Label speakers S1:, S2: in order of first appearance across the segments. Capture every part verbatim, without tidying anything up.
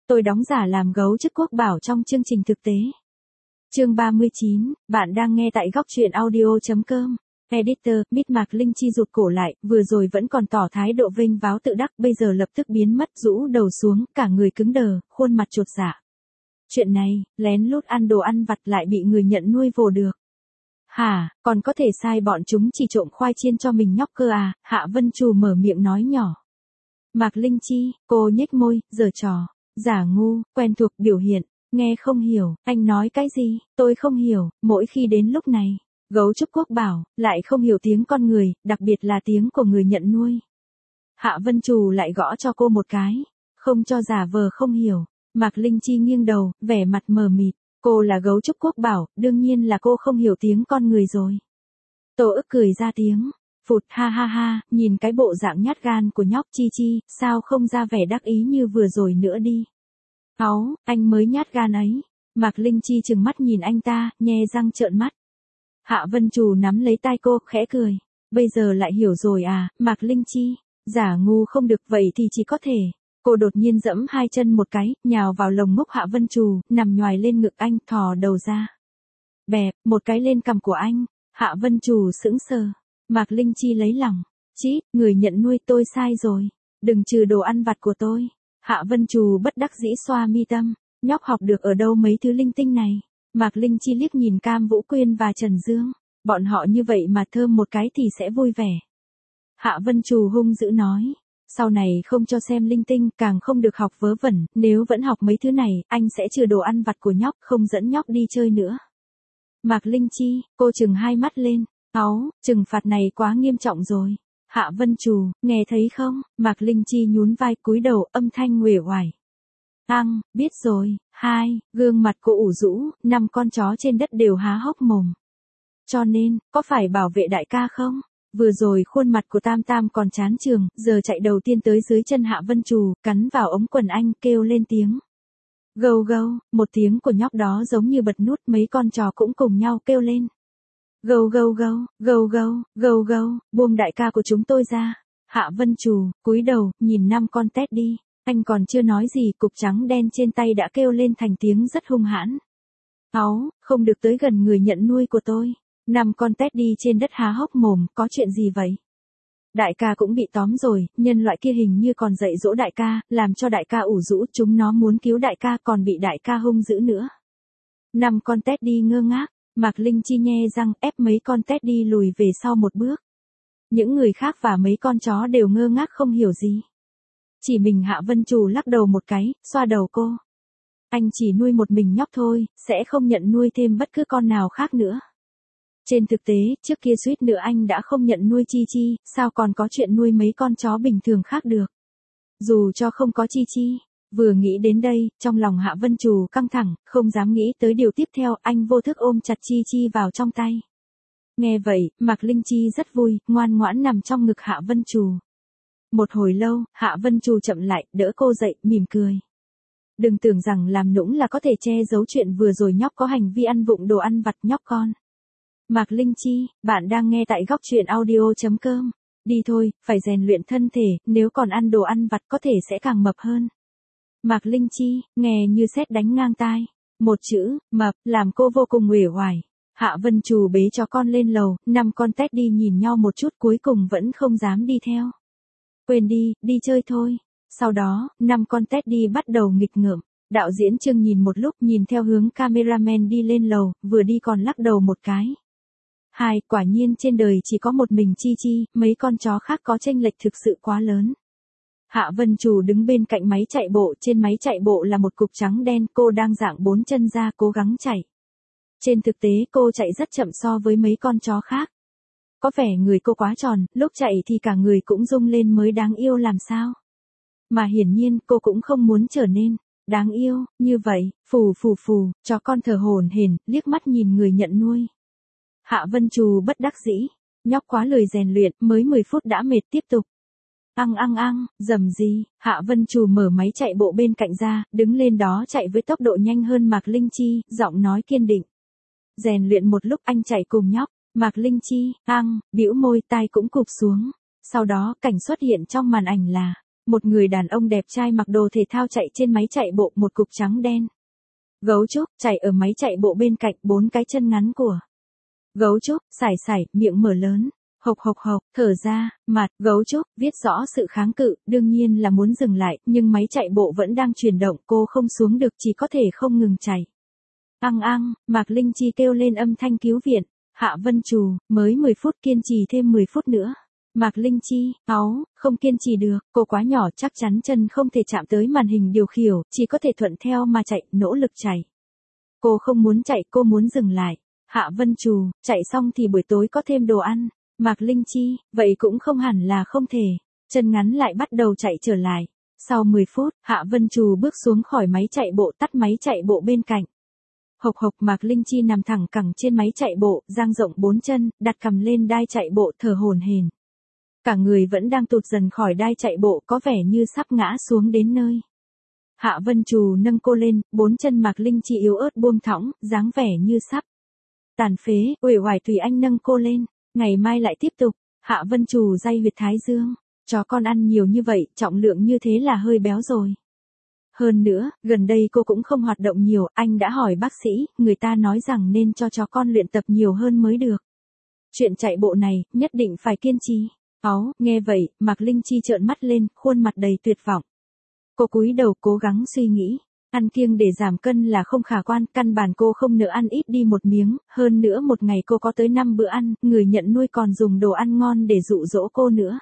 S1: tôi đóng giả làm gấu trúc quốc bảo trong chương trình thực tế. Chương ba mươi chín, bạn đang nghe tại góc truyện audio chấm com. Editor, Mít Mạc Linh Chi rụt cổ lại, vừa rồi vẫn còn tỏ thái độ vênh váo tự đắc, bây giờ lập tức biến mất, rũ đầu xuống, cả người cứng đờ, khuôn mặt chột dạ. Chuyện này, lén lút ăn đồ ăn vặt lại bị người nhận nuôi vồ được. Hả, còn có thể sai bọn chúng chỉ trộm khoai chiên cho mình nhóc cơ à? Hạ Vân Trù mở miệng nói nhỏ. Mạc Linh Chi, cô nhếch môi, giở trò, giả ngu, quen thuộc biểu hiện, nghe không hiểu, anh nói cái gì, tôi không hiểu, mỗi khi đến lúc này, gấu trúc quốc bảo, lại không hiểu tiếng con người, đặc biệt là tiếng của người nhận nuôi. Hạ Vân Trù lại gõ cho cô một cái, không cho giả vờ không hiểu. Mạc Linh Chi nghiêng đầu, vẻ mặt mờ mịt, cô là gấu trúc quốc bảo, đương nhiên là cô không hiểu tiếng con người rồi. Tô ức cười ra tiếng, phụt ha ha ha, nhìn cái bộ dạng nhát gan của nhóc Chi Chi, sao không ra vẻ đắc ý như vừa rồi nữa đi. Áu, anh mới nhát gan ấy. Mạc Linh Chi trừng mắt nhìn anh ta, nhe răng trợn mắt. Hạ Vân Trù nắm lấy tai cô, khẽ cười. Bây giờ lại hiểu rồi à, Mạc Linh Chi, giả ngu không được vậy thì chỉ có thể. Cô đột nhiên giẫm hai chân một cái, nhào vào lồng ngốc Hạ Vân Trù, nằm nhoài lên ngực anh, thò đầu ra. Bẹp, một cái lên cằm của anh. Hạ Vân Trù sững sờ. Mạc Linh Chi lấy lòng. Chít, người nhận nuôi tôi sai rồi. Đừng trừ đồ ăn vặt của tôi. Hạ Vân Trù bất đắc dĩ xoa mi tâm. Nhóc học được ở đâu mấy thứ linh tinh này. Mạc Linh Chi liếc nhìn Cam Vũ Quyên và Trần Dương. Bọn họ như vậy mà thơm một cái thì sẽ vui vẻ. Hạ Vân Trù hung dữ nói. Sau này không cho xem linh tinh, càng không được học vớ vẩn, nếu vẫn học mấy thứ này, anh sẽ trừ đồ ăn vặt của nhóc, không dẫn nhóc đi chơi nữa. Mạc Linh Chi, cô trừng hai mắt lên, áu, trừng phạt này quá nghiêm trọng rồi. Hạ Vân Trù, nghe thấy không? Mạc Linh Chi nhún vai cúi đầu, âm thanh uể oải. Ăn, biết rồi. Hai, gương mặt cô ủ rũ, năm con chó trên đất đều há hốc mồm. Cho nên, có phải bảo vệ đại ca không? Vừa rồi khuôn mặt của Tam Tam còn chán trường, giờ chạy đầu tiên tới dưới chân Hạ Vân Trù, cắn vào ống quần anh, kêu lên tiếng. Gâu gâu, một tiếng của nhóc đó giống như bật nút, mấy con chó cũng cùng nhau kêu lên. Gâu gâu gâu, gâu gâu, gâu gâu, buông đại ca của chúng tôi ra. Hạ Vân Trù, cúi đầu, nhìn năm con tét đi, anh còn chưa nói gì, cục trắng đen trên tay đã kêu lên thành tiếng rất hung hãn. Áu, không được tới gần người nhận nuôi của tôi. Năm con tét đi trên đất há hốc mồm, có chuyện gì vậy? Đại ca cũng bị tóm rồi, nhân loại kia hình như còn dạy dỗ đại ca, làm cho đại ca ủ rũ, chúng nó muốn cứu đại ca còn bị đại ca hung dữ nữa. Năm con tét đi ngơ ngác, Mạc Linh Chi nhe răng ép mấy con tét đi lùi về sau một bước. Những người khác và mấy con chó đều ngơ ngác không hiểu gì. Chỉ mình Hạ Vân Trù lắc đầu một cái, xoa đầu cô. Anh chỉ nuôi một mình nhóc thôi, sẽ không nhận nuôi thêm bất cứ con nào khác nữa. Trên thực tế, trước kia suýt nữa anh đã không nhận nuôi Chi Chi, sao còn có chuyện nuôi mấy con chó bình thường khác được. Dù cho không có Chi Chi, vừa nghĩ đến đây, trong lòng Hạ Vân Trù căng thẳng, không dám nghĩ tới điều tiếp theo, anh vô thức ôm chặt Chi Chi vào trong tay. Nghe vậy, Mạc Linh Chi rất vui, ngoan ngoãn nằm trong ngực Hạ Vân Trù. Một hồi lâu, Hạ Vân Trù chậm lại, đỡ cô dậy, mỉm cười. Đừng tưởng rằng làm nũng là có thể che giấu chuyện vừa rồi nhóc có hành vi ăn vụng đồ ăn vặt nhóc con. Mạc Linh Chi, bạn đang nghe tại góc truyện audio chấm com. Đi thôi, phải rèn luyện thân thể, nếu còn ăn đồ ăn vặt có thể sẽ càng mập hơn. Mạc Linh Chi, nghe như sét đánh ngang tai. Một chữ, mập, làm cô vô cùng uể oải. Hạ Vân Trù bế cho con lên lầu, năm con tét đi nhìn nhau một chút cuối cùng vẫn không dám đi theo. Quên đi, đi chơi thôi. Sau đó, năm con tét đi bắt đầu nghịch ngợm. Đạo diễn Trương nhìn một lúc, nhìn theo hướng cameraman đi lên lầu, vừa đi còn lắc đầu một cái. Hai, quả nhiên trên đời chỉ có một mình Chi Chi, mấy con chó khác có chênh lệch thực sự quá lớn. Hạ Vân Trù đứng bên cạnh máy chạy bộ, trên máy chạy bộ là một cục trắng đen, cô đang dạng bốn chân ra cố gắng chạy. Trên thực tế cô chạy rất chậm so với mấy con chó khác. Có vẻ người cô quá tròn, lúc chạy thì cả người cũng rung lên mới đáng yêu làm sao. Mà hiển nhiên cô cũng không muốn trở nên đáng yêu, như vậy, phù phù phù, chó con thở hổn hển, liếc mắt nhìn người nhận nuôi. Hạ Vân Trù bất đắc dĩ, nhóc quá lười rèn luyện, mới mười phút đã mệt tiếp tục. Ăn ăn ăn, dầm gì, Hạ Vân Trù mở máy chạy bộ bên cạnh ra, đứng lên đó chạy với tốc độ nhanh hơn Mạc Linh Chi, giọng nói kiên định. Rèn luyện một lúc anh chạy cùng nhóc, Mạc Linh Chi, ăn, bĩu môi tai cũng cụp xuống. Sau đó cảnh xuất hiện trong màn ảnh là một người đàn ông đẹp trai mặc đồ thể thao chạy trên máy chạy bộ một cục trắng đen. Gấu trúc, chạy ở máy chạy bộ bên cạnh bốn cái chân ngắn của. Gấu trúc, sải sải, miệng mở lớn. Hộc hộc hộc, thở ra, mặt, gấu trúc, viết rõ sự kháng cự, đương nhiên là muốn dừng lại, nhưng máy chạy bộ vẫn đang chuyển động, cô không xuống được chỉ có thể không ngừng chạy. Ăng ăng, Mạc Linh Chi kêu lên âm thanh cứu viện, Hạ Vân Trù, mới mười phút kiên trì thêm mười phút nữa. Mạc Linh Chi, áu, không kiên trì được, cô quá nhỏ chắc chắn chân không thể chạm tới màn hình điều khiển, chỉ có thể thuận theo mà chạy, nỗ lực chạy. Cô không muốn chạy, cô muốn dừng lại. Hạ Vân Trù, chạy xong thì buổi tối có thêm đồ ăn. Mạc Linh Chi, vậy cũng không hẳn là không thể. Chân ngắn lại bắt đầu chạy trở lại. Sau mười phút, Hạ Vân Trù bước xuống khỏi máy chạy bộ, tắt máy chạy bộ bên cạnh. Hộc hộc, Mạc Linh Chi nằm thẳng cẳng trên máy chạy bộ, dang rộng bốn chân, đặt cằm lên đai chạy bộ, thở hổn hển. Cả người vẫn đang tụt dần khỏi đai chạy bộ, có vẻ như sắp ngã xuống đến nơi. Hạ Vân Trù nâng cô lên, bốn chân Mạc Linh Chi yếu ớt buông thõng, dáng vẻ như sắp tàn phế, uể oải tùy anh nâng cô lên. Ngày mai lại tiếp tục. Hạ Vân Trù day huyệt thái dương. Chó con ăn nhiều như vậy, trọng lượng như thế là hơi béo rồi. Hơn nữa, gần đây cô cũng không hoạt động nhiều, anh đã hỏi bác sĩ, người ta nói rằng nên cho chó con luyện tập nhiều hơn mới được. Chuyện chạy bộ này, nhất định phải kiên trì. Áu, nghe vậy, Mạc Linh Chi trợn mắt lên, khuôn mặt đầy tuyệt vọng. Cô cúi đầu cố gắng suy nghĩ. Ăn kiêng để giảm cân là không khả quan, căn bản cô không nỡ ăn ít đi một miếng, hơn nữa một ngày cô có tới năm bữa ăn, người nhận nuôi còn dùng đồ ăn ngon để dụ dỗ cô nữa.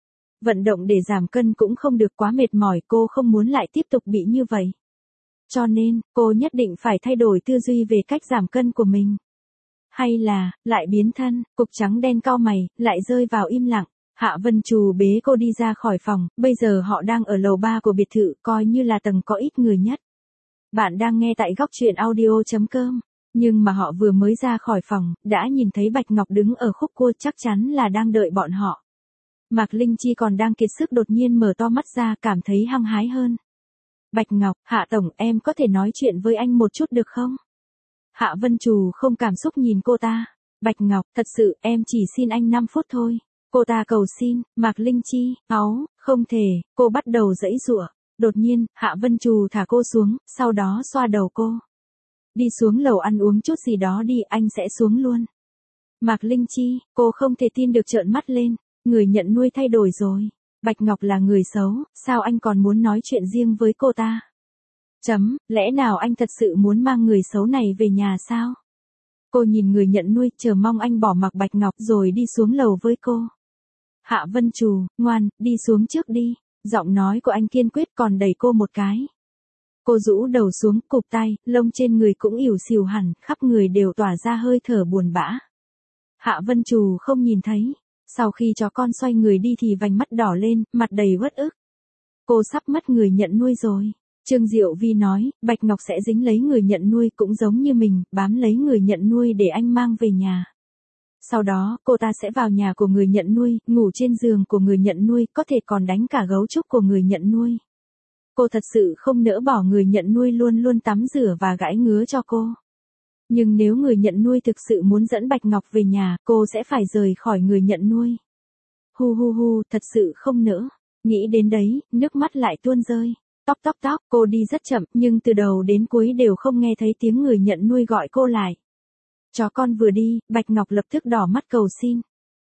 S1: Vận động để giảm cân cũng không được, quá mệt mỏi, cô không muốn lại tiếp tục bị như vậy. Cho nên, cô nhất định phải thay đổi tư duy về cách giảm cân của mình. Hay là, lại biến thân, cục trắng đen cau mày, lại rơi vào im lặng. Hạ Vân Trù bế cô đi ra khỏi phòng, bây giờ họ đang ở lầu ba của biệt thự, coi như là tầng có ít người nhất. Bạn đang nghe tại góc truyện audio chấm com, nhưng mà họ vừa mới ra khỏi phòng, đã nhìn thấy Bạch Ngọc đứng ở khúc cua, chắc chắn là đang đợi bọn họ. Mạc Linh Chi còn đang kiệt sức đột nhiên mở to mắt ra, cảm thấy hăng hái hơn. Bạch Ngọc, Hạ Tổng, em có thể nói chuyện với anh một chút được không? Hạ Vân Trù không cảm xúc nhìn cô ta. Bạch Ngọc, thật sự, em chỉ xin anh năm phút thôi. Cô ta cầu xin. Mạc Linh Chi, áu, không thể, cô bắt đầu giãy giụa. Đột nhiên, Hạ Vân Trù thả cô xuống, sau đó xoa đầu cô. Đi xuống lầu ăn uống chút gì đó đi, anh sẽ xuống luôn. Mạc Linh Chi, cô không thể tin được trợn mắt lên, người nhận nuôi thay đổi rồi. Bạch Ngọc là người xấu, sao anh còn muốn nói chuyện riêng với cô ta? Chấm, lẽ nào anh thật sự muốn mang người xấu này về nhà sao? Cô nhìn người nhận nuôi, chờ mong anh bỏ mặc Bạch Ngọc rồi đi xuống lầu với cô. Hạ Vân Trù, ngoan, đi xuống trước đi. Giọng nói của anh kiên quyết, còn đẩy cô một cái. Cô rũ đầu xuống, cụp tay, lông trên người cũng ỉu xìu hẳn, khắp người đều tỏa ra hơi thở buồn bã. Hạ Vân Trù không nhìn thấy. Sau khi chó con xoay người đi thì vành mắt đỏ lên, mặt đầy uất ức. Cô sắp mất người nhận nuôi rồi. Trương Diệu Vi nói, Bạch Ngọc sẽ dính lấy người nhận nuôi cũng giống như mình, bám lấy người nhận nuôi để anh mang về nhà. Sau đó, cô ta sẽ vào nhà của người nhận nuôi, ngủ trên giường của người nhận nuôi, có thể còn đánh cả gấu trúc của người nhận nuôi. Cô thật sự không nỡ bỏ người nhận nuôi luôn luôn tắm rửa và gãi ngứa cho cô. Nhưng nếu người nhận nuôi thực sự muốn dẫn Bạch Ngọc về nhà, cô sẽ phải rời khỏi người nhận nuôi. Hu hu hu, thật sự không nỡ. Nghĩ đến đấy, nước mắt lại tuôn rơi. Tóc tóc tóc, cô đi rất chậm, nhưng từ đầu đến cuối đều không nghe thấy tiếng người nhận nuôi gọi cô lại. Chó con vừa đi, Bạch Ngọc lập tức đỏ mắt cầu xin.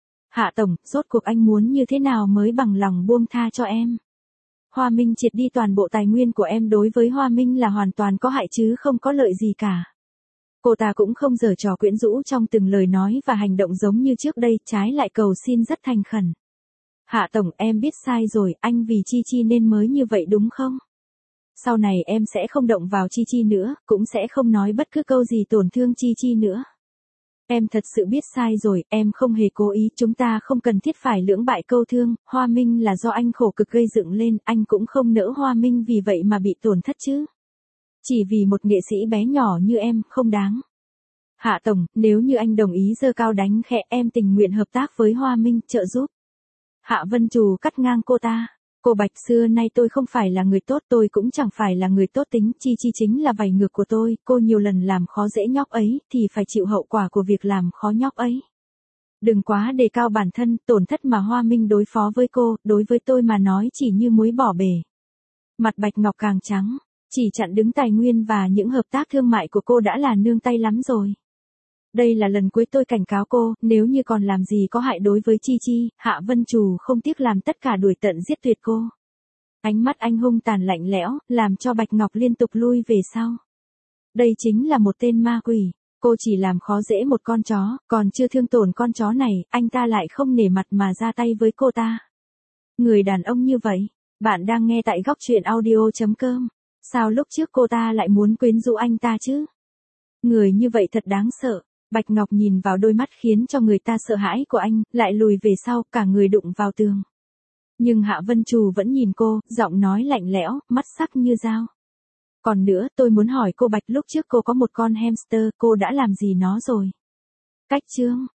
S1: Hạ Tổng, rốt cuộc anh muốn như thế nào mới bằng lòng buông tha cho em? Hoa Minh triệt đi toàn bộ tài nguyên của em, đối với Hoa Minh là hoàn toàn có hại chứ không có lợi gì cả. Cô ta cũng không giở trò quyến rũ trong từng lời nói và hành động giống như trước đây, trái lại cầu xin rất thành khẩn. Hạ Tổng, em biết sai rồi, anh vì Chi Chi nên mới như vậy đúng không? Sau này em sẽ không động vào Chi Chi nữa, cũng sẽ không nói bất cứ câu gì tổn thương Chi Chi nữa. Em thật sự biết sai rồi, em không hề cố ý, chúng ta không cần thiết phải lưỡng bại câu thương, Hoa Minh là do anh khổ cực gây dựng lên, anh cũng không nỡ Hoa Minh vì vậy mà bị tổn thất chứ. Chỉ vì một nghệ sĩ bé nhỏ như em, không đáng. Hạ Tổng, nếu như anh đồng ý giơ cao đánh khẽ, em tình nguyện hợp tác với Hoa Minh, trợ giúp. Hạ Vân Trù cắt ngang cô ta. Cô Bạch, xưa nay tôi không phải là người tốt, tôi cũng chẳng phải là người tốt tính, Chi Chi chính là vảy ngược của tôi, cô nhiều lần làm khó dễ nhóc ấy, thì phải chịu hậu quả của việc làm khó nhóc ấy. Đừng quá đề cao bản thân, tổn thất mà Hoa Minh đối phó với cô, đối với tôi mà nói chỉ như muối bỏ bể. Mặt Bạch Ngọc càng trắng, chỉ chặn đứng tài nguyên và những hợp tác thương mại của cô đã là nương tay lắm rồi. Đây là lần cuối tôi cảnh cáo cô, nếu như còn làm gì có hại đối với Chi Chi, Hạ Vân Trù không tiếc làm tất cả đuổi tận giết tuyệt cô. Ánh mắt anh hung tàn lạnh lẽo, làm cho Bạch Ngọc liên tục lui về sau. Đây chính là một tên ma quỷ, cô chỉ làm khó dễ một con chó, còn chưa thương tổn con chó này, anh ta lại không nể mặt mà ra tay với cô ta. Người đàn ông như vậy, bạn đang nghe tại góc truyện audio chấm com. Sao lúc trước cô ta lại muốn quyến rũ anh ta chứ? Người như vậy thật đáng sợ. Bạch Ngọc nhìn vào đôi mắt khiến cho người ta sợ hãi của anh, lại lùi về sau, cả người đụng vào tường. Nhưng Hạ Vân Trù vẫn nhìn cô, giọng nói lạnh lẽo, mắt sắc như dao. Còn nữa, tôi muốn hỏi cô Bạch, lúc trước cô có một con hamster, cô đã làm gì nó rồi? Cách chương.